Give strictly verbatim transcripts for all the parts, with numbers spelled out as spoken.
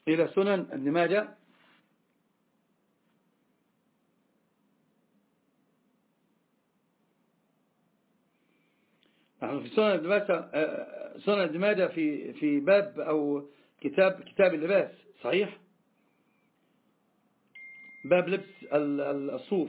إلى سنن ابن ماجه. نحن في سنن ابن ماجه، سنن ابن ماجه في في باب أو كتاب كتاب اللباس، صحيح؟ باب لبس الصوف.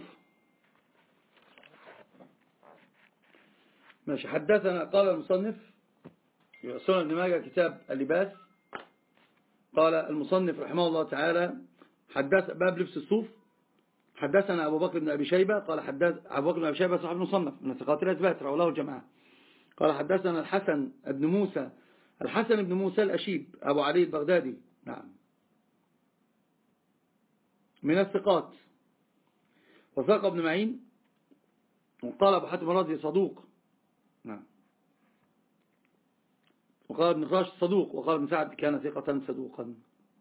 ماشي. حدثنا قال المصنف سنن ابن ماجه كتاب اللباس، قال المصنف رحمه الله تعالى حدث باب لبس الصوف. حدثنا أبو بكر بن أبي شيبة قال حدث أبو بكر بن أبي شيبة صاحب المصنف من ثقات الأثبات رواه له الجماعة. قال حدثنا الحسن بن موسى الحسن بن موسى الأشيب أبو علي البغدادي، نعم، من الثقات، وثاق ابن معين. وقال أبو حاتم الرازي صدوق، نعم، وقال ابن خراش صدوق، وقال ابن سعد كان ثقة صدوقا.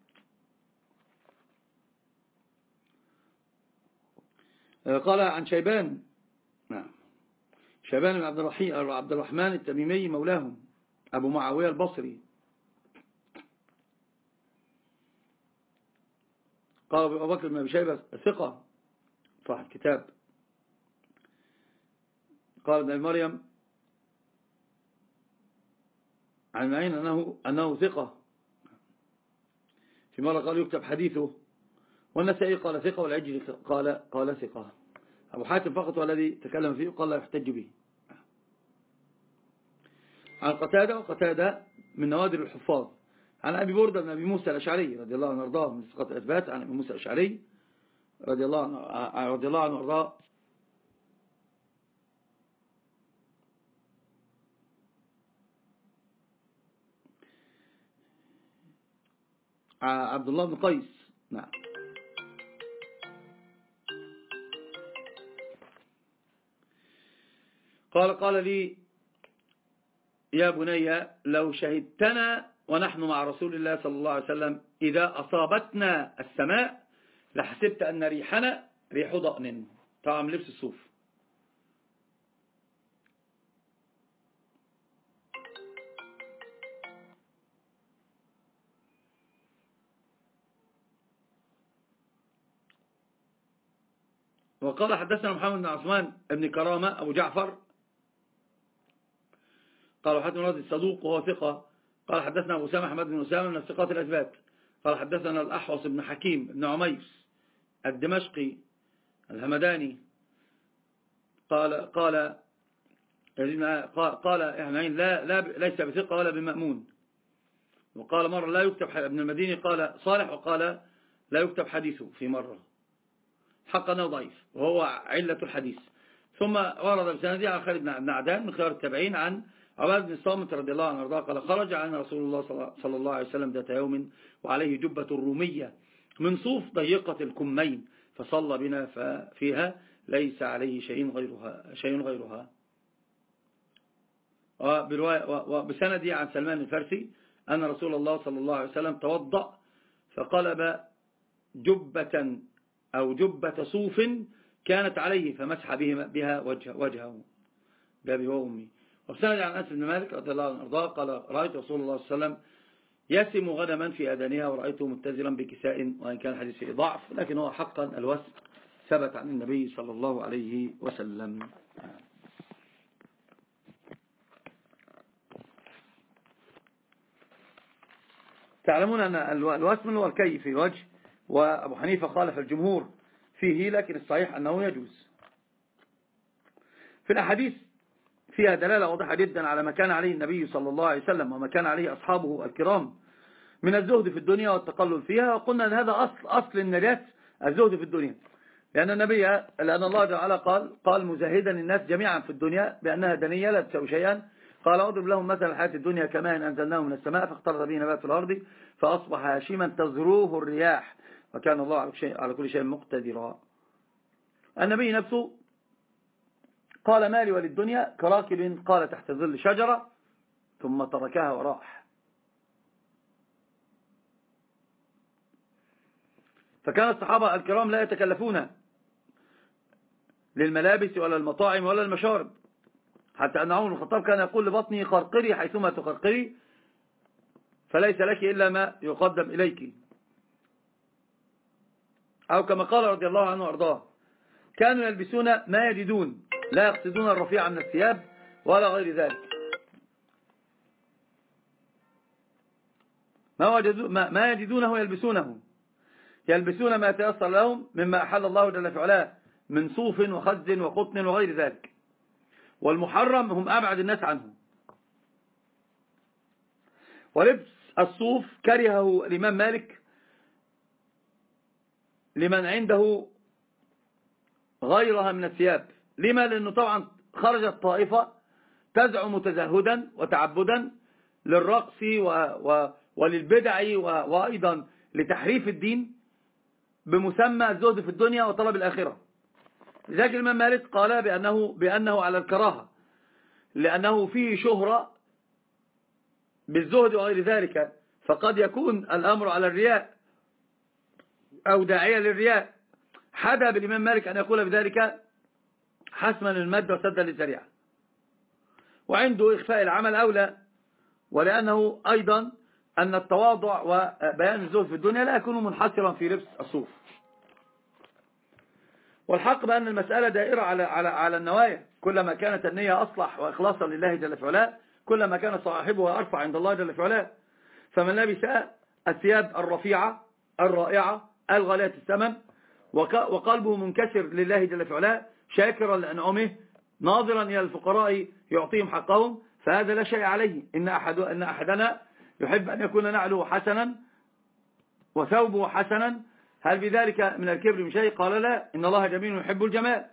قال عن شيبان، نعم، شيبان بن عبد الرحيم عبد الرحمن التميمي مولاهم أبو معاوية البصري. قال أبو بكر بن أبي شيبة ثقة صاحب كتاب. قال ابن مريم عن معين أنه, أنه ثقة، في مرة قال يكتب حديثه، والنسائي قال ثقة، والعجلي قال قال ثقة. أبو حاتم فقط والذي تكلم فيه قال لا يحتج به. عن قتادة، وقتادة من نوادر الحفاظ. عن أبي بردة بن أبي موسى الأشعري رضي الله عنه وارضاه من ثقات الأثبات. عن أبي موسى الأشعري رضي الله عنه رضي الله عنه وارضاه عبد الله بن قيس، نعم. قال قال لي يا بني لو شهدتنا ونحن مع رسول الله صلى الله عليه وسلم إذا أصابتنا السماء لحسبت أن ريحنا ريح ضأن، طعم لبس الصوف. وقال حدثنا محمد بن عثمان بن كرامة أبو جعفر قال حدثنا رازي الصدوق وهو ثقة. قال حدثنا أبو أسامة أحمد بن أسامة من الثقات الأثبات. قال حدثنا الأحوص بن حكيم بن عميس الدمشقي الهمداني قال قال قال يعني لا, لا ليس بثقة ولا بمأمون. وقال مرة لا يكتب ابن المديني قال صالح، وقال لا يكتب حديثه في مرة، حقا انه ضعيف وهو علة الحديث. ثم ورد بسندي عن خالد بن عدان من خيار التابعين عن عباد بن الصامت رضي الله عنه وارضاه قال خرج عن رسول الله صلى الله عليه وسلم ذات يوم وعليه جبة رومية من صوف ضيقة الكمين فصلى بنا فيها ليس عليه شيء غيرها شيء غيرها. وبسندي عن سلمان الفارسي أن رسول الله صلى الله عليه وسلم توضأ فقلب جبة أو جبة صوف كانت عليه فمسح بها وجه وجهه بأبي وأمي. وبسند عن أنس بن مالك رضي الله عنه وارضاه قال رأيت رسول الله صلى الله عليه وسلم يسم غنما في أذانها ورأيته متزرا بكساء، وإن كان حديث فيه ضعف لكن هو حقا الوسم ثبت عن النبي صلى الله عليه وسلم. تعلمون أن الوسم هو الكي في الوجه، وأبو حنيفة خالف الجمهور فيه، لكن الصحيح أنه يجوز. في الأحاديث فيها دلالة واضحة جدا على ما كان عليه النبي صلى الله عليه وسلم وما كان عليه أصحابه الكرام من الزهد في الدنيا والتقلل فيها. وقلنا أن هذا أصل أصل النجاة الزهد في الدنيا، لأن النبي لأن الله تعالى قال قال مزهدا الناس جميعا في الدنيا بأنها دنية لا تساوي شيئا. قال أضرب لهم مثل الحياة الدنيا كماء أنزلناه من السماء فاختلط به نبات الأرض فأصبح هاشما تذروه الرياح وكان الله على كل شيء مقتدرا. النبي نفسه قال مالي وللدنيا كراكب قال تحت ظل شجرة ثم تركها وراح. فكان الصحابة الكرام لا يتكلفون للملابس ولا المطاعم ولا المشارب، حتى أن عمر بن الخطاب كان يقول لبطني قرقري حيثما تقرقري فليس لك إلا ما يقدم إليك. أو كما قال رضي الله عنه وأرضاه: كانوا يلبسون ما يجدون، لا يقصدون الرفيع من الثياب ولا غير ذلك. ما, ما, ما يجدونه يلبسونه، يلبسون ما يتيسر لهم مما أحل الله جل في علاه من صوف وخز وقطن وغير ذلك، والمحرم هم أبعد الناس عنه. ولبس الصوف كرهه الإمام مالك لمن عنده غيرها من الثياب. لما؟ لأنه طبعا خرجت طائفة تزعم تزهدا وتعبدا للرقص و و وللبدع وأيضا لتحريف الدين بمسمى الزهد في الدنيا وطلب الآخرة. لذلك الإمام مالك قال بأنه, بأنه على الكراهة، لأنه فيه شهرة بالزهد وغير ذلك، فقد يكون الأمر على الرياء أو داعية للرياء. حدا بالإمام مالك أن يقول بذلك حسما للمادة وسدا للذريعة، وعنده إخفاء العمل أولى، ولأنه أيضا أن التواضع وبيان الزهد في الدنيا لا يكون منحصرا في لبس الصوف. والحق بأن المسألة دائرة على على على النوايا، كلما كانت النية أصلح وإخلاصا لله جل في علاه كلما كان صاحبها أرفع عند الله جل في علاه. فمن لبس الثياب الرفيعة الرائعة الغالية الثمن وقلبه منكسر لله جل في علاه شاكرا لأنعمه ناظرا إلى الفقراء يعطيهم حقهم، فهذا لا شيء عليه. إن, أحد إن أحدنا يحب أن يكون نعله حسنا وثوبه حسنا، هل بذلك من الكبر من شيء؟ قال لا، إن الله جميل يحب الجمال.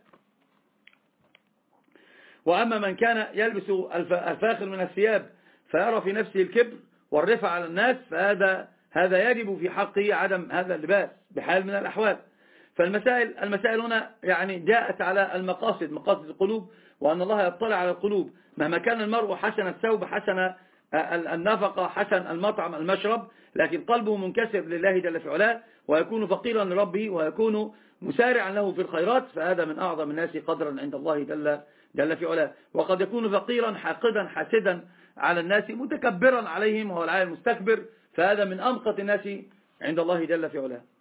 وأما من كان يلبس الفاخر من الثياب فيرى في نفسه الكبر والرفع على الناس، فهذا هذا يجب في حقه عدم هذا اللباس بحال من الأحوال. فالمسائل المسائل هنا يعني جاءت على المقاصد، مقاصد القلوب، وأن الله يطلع على القلوب. مهما كان المرء حسن الثوب حسن النفقة حسن المطعم المشرب، لكن قلبه منكسر لله جل في علاه ويكون فقيرا لربه ويكون مسارعا له في الخيرات، فهذا من أعظم الناس قدرا عند الله جل, جل في علاه. وقد يكون فقيرا حاقدا حاسدا على الناس متكبرا عليهم وهو العالي المستكبر، فهذا من أمقت الناس عند الله جل في علاه.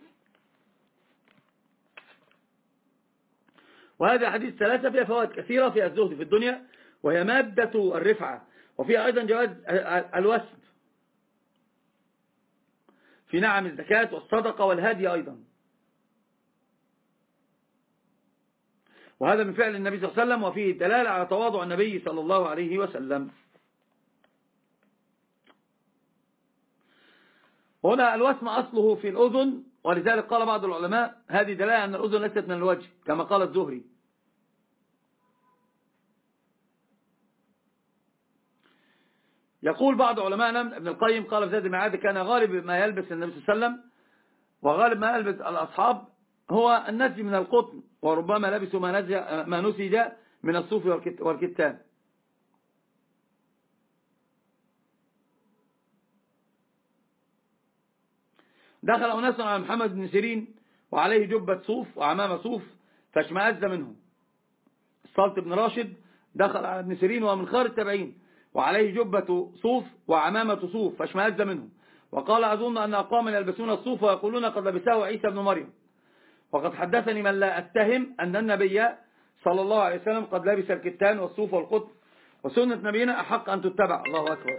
وهذا حديث ثلاثة فيها فوائد كثيرة في الزهد في الدنيا، وهي مادة الرفعة، وفيها أيضا جواز الوسم في نعم الزكاة والصدقة والهدي أيضا، وهذا من فعل النبي صلى الله عليه وسلم، وفيه دلالة على تواضع النبي صلى الله عليه وسلم. هنا الوسم أصله في الأذن، ولذلك قال بعض العلماء هذه دلالة أن الأذن ليست من الوجه كما قال الزهري. يقول بعض علماءنا ابن القيم قال في زاد المعاد كان غالب ما يلبس النبي صلى الله عليه وسلم وغالب ما يلبس الأصحاب هو النسج من القطن، وربما لبسوا ما نسج من الصوف والكتان. دخل أناس على محمد بن سيرين وعليه جبة صوف وعمامة صوف فاشمأز منه. السلط بن راشد دخل على ابن سيرين وهو من خير التابعين وعليه جبة صوف وعمامة صوف فاشمأز منه، وقال أظن أن أقواما يلبسون الصوف ويقولون قد لبسه عيسى بن مريم، وقد حدثني من لا أتهم أن النبي صلى الله عليه وسلم قد لبس الكتان والصوف والقطن، وسنة نبينا أحق أن تتبع. الله أكبر.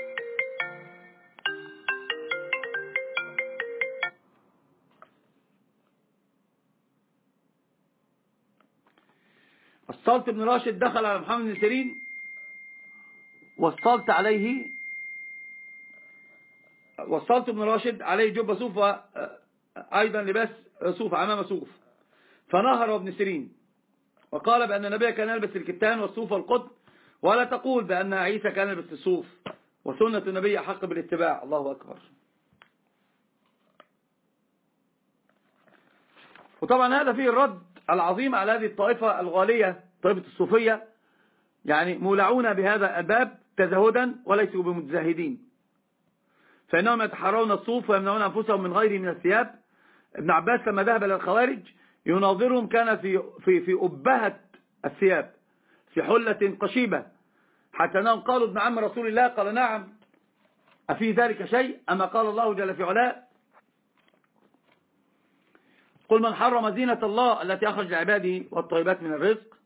السلط بن راشد دخل على محمد بن سيرين والسلط عليه والسلط بن راشد عليه جبة صوف أيضا لباس صوف عمامة صوف، فنهر ابن سيرين وقال بأن النبي كان يلبس الكتان والصوف والقطن، ولا تقول بأن عيسى كان يلبس الصوف، وسنة النبي أحق بالاتباع. الله أكبر. وطبعا هذا فيه الرد العظيم على هذه الطائفة الغالية، طائفة الصوفية، يعني مولعون بهذا الباب تزهدا وليسوا بمتزاهدين، فإنهم يتحرون الصوف ويمنعون أنفسهم من غيره من الثياب. ابن عباس لما ذهب إلى الخوارج يناظرهم كان في في في أبهة الثياب في حلة قشيبة، حتى أنهم قالوا ابن عم رسول الله، قال نعم، أفي ذلك شيء؟ أما قال الله جل في علاه قل من حرم زينة الله التي أخرج لعباده والطيبات من الرزق.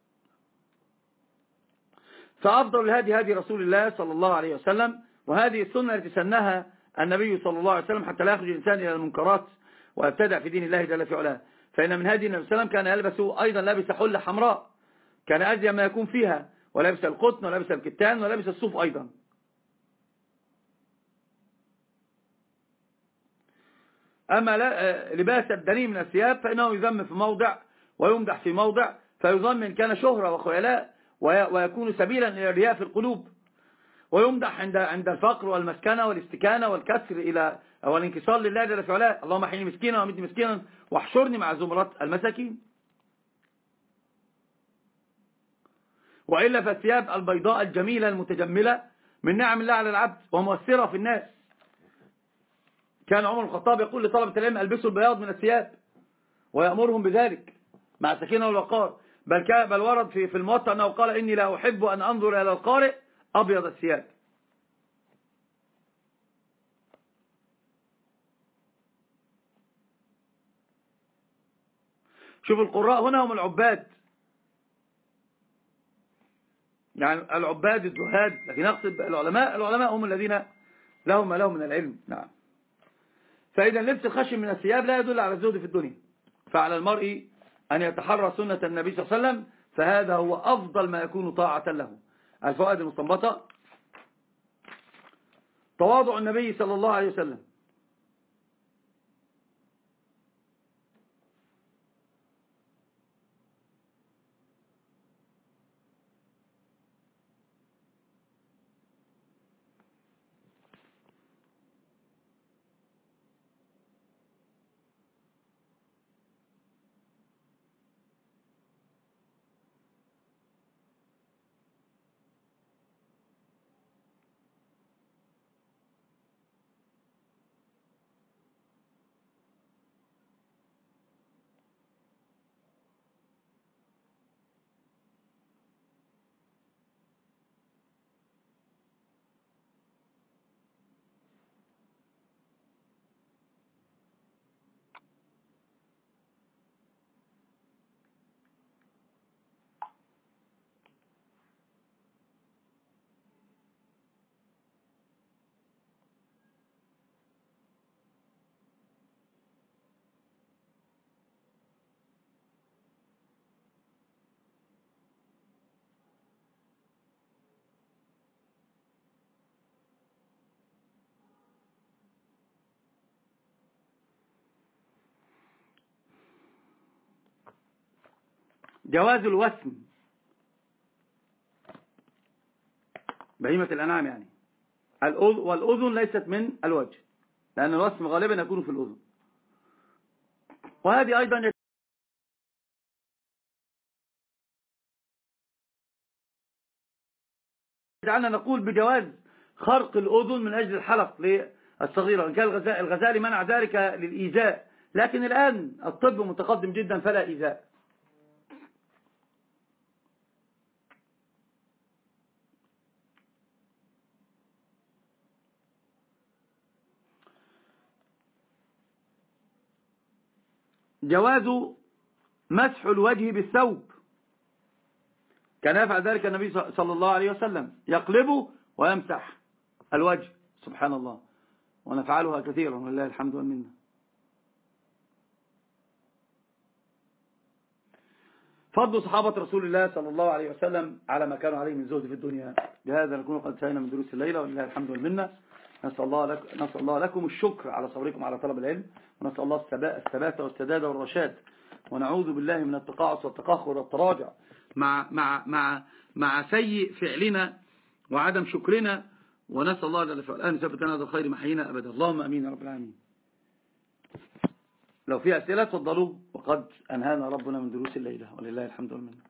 فأفضل الهدي هدي رسول الله صلى الله عليه وسلم، وهذه السنة التي سنها النبي صلى الله عليه وسلم حتى لا يخرج الإنسان إلى المنكرات ويبتدع في دين الله جل في علاه. فإن من هدي النبي صلى الله عليه وسلم كان يلبس أيضا لابس حلة حمراء كان أزين ما يكون فيها، ولبس القطن ولبس الكتان ولبس الصوف أيضا. أما لباس الدني من الثياب فإنه يذم في موضع ويمدح في موضع، فيظن إن كان شهرة وخيلاء ويكون سبيلا إلى الرياء في القلوب، ويمدح عند عند الفقر والمسكنة والاستكانة والكسر إلى والانكسار لله جل في علاه. اللهم احيني مسكينا وامتني مسكينا واحشرني مع زمرة المساكين. وإلا فالثياب البيضاء الجميلة المتجملة من نعم الله على العبد ومؤثرة في الناس. كان عمر الخطاب يقول لطلبة العلم البسوا البياض من الثياب ويأمرهم بذلك مع السكينة والوقار. بل بل ورد في في الموطأ أنه قال إني لا أحب أن أنظر إلى القارئ أبيض الثياب. شوف القراء هنا هم العباد، يعني العباد الزهاد، لكن أقصد العلماء العلماء هم الذين لهم ما لهم من العلم. نعم. فإذا لبس الخشن من الثياب لا يدل على الزهد في الدنيا، فعلى المرء أن يتحرى سنة النبي صلى الله عليه وسلم، فهذا هو أفضل ما يكون طاعة له. الفوائد المستنبطة: تواضع النبي صلى الله عليه وسلم، جواز الوسم بهيمة الأنعام، يعني والأذن ليست من الوجه، لأن الوسم غالبا يكون في الأذن. وهذه أيضا يجعلنا نقول بجواز خرق الأذن من أجل الحلق للصغيرة، إن كان الغزالي منع ذلك للإيذاء، لكن الآن الطب متقدم جدا فلا إيذاء. جواز مسح الوجه بالثوب، كان يفعل ذلك النبي صلى الله عليه وسلم، يقلبه ويمسح الوجه، سبحان الله، ونفعلها كثيرا ولله الحمد والمنة. فضل صحابة رسول الله صلى الله عليه وسلم على ما كانوا عليه من زهد في الدنيا. بهذا نكون قد انتهينا من دروس الليلة ولله الحمد والمنة. نسأل الله, لك نسأل الله لكم الشكر على صبركم على طلب العلم، ونسأل الله الثبات والسداد والرشاد، ونعوذ بالله من التقاعس والتقاخر والتراجع مع مع مع مع سيء فعلنا وعدم شكرنا، ونسأل الله جل في علاه أن يثبت لنا هذا الخير محيينا أبدا. اللهم أمين يا رب العالمين. لو في أسئلة تفضلوا، وقد أنهانا ربنا من دروس الليلة ولله الحمد والمنة.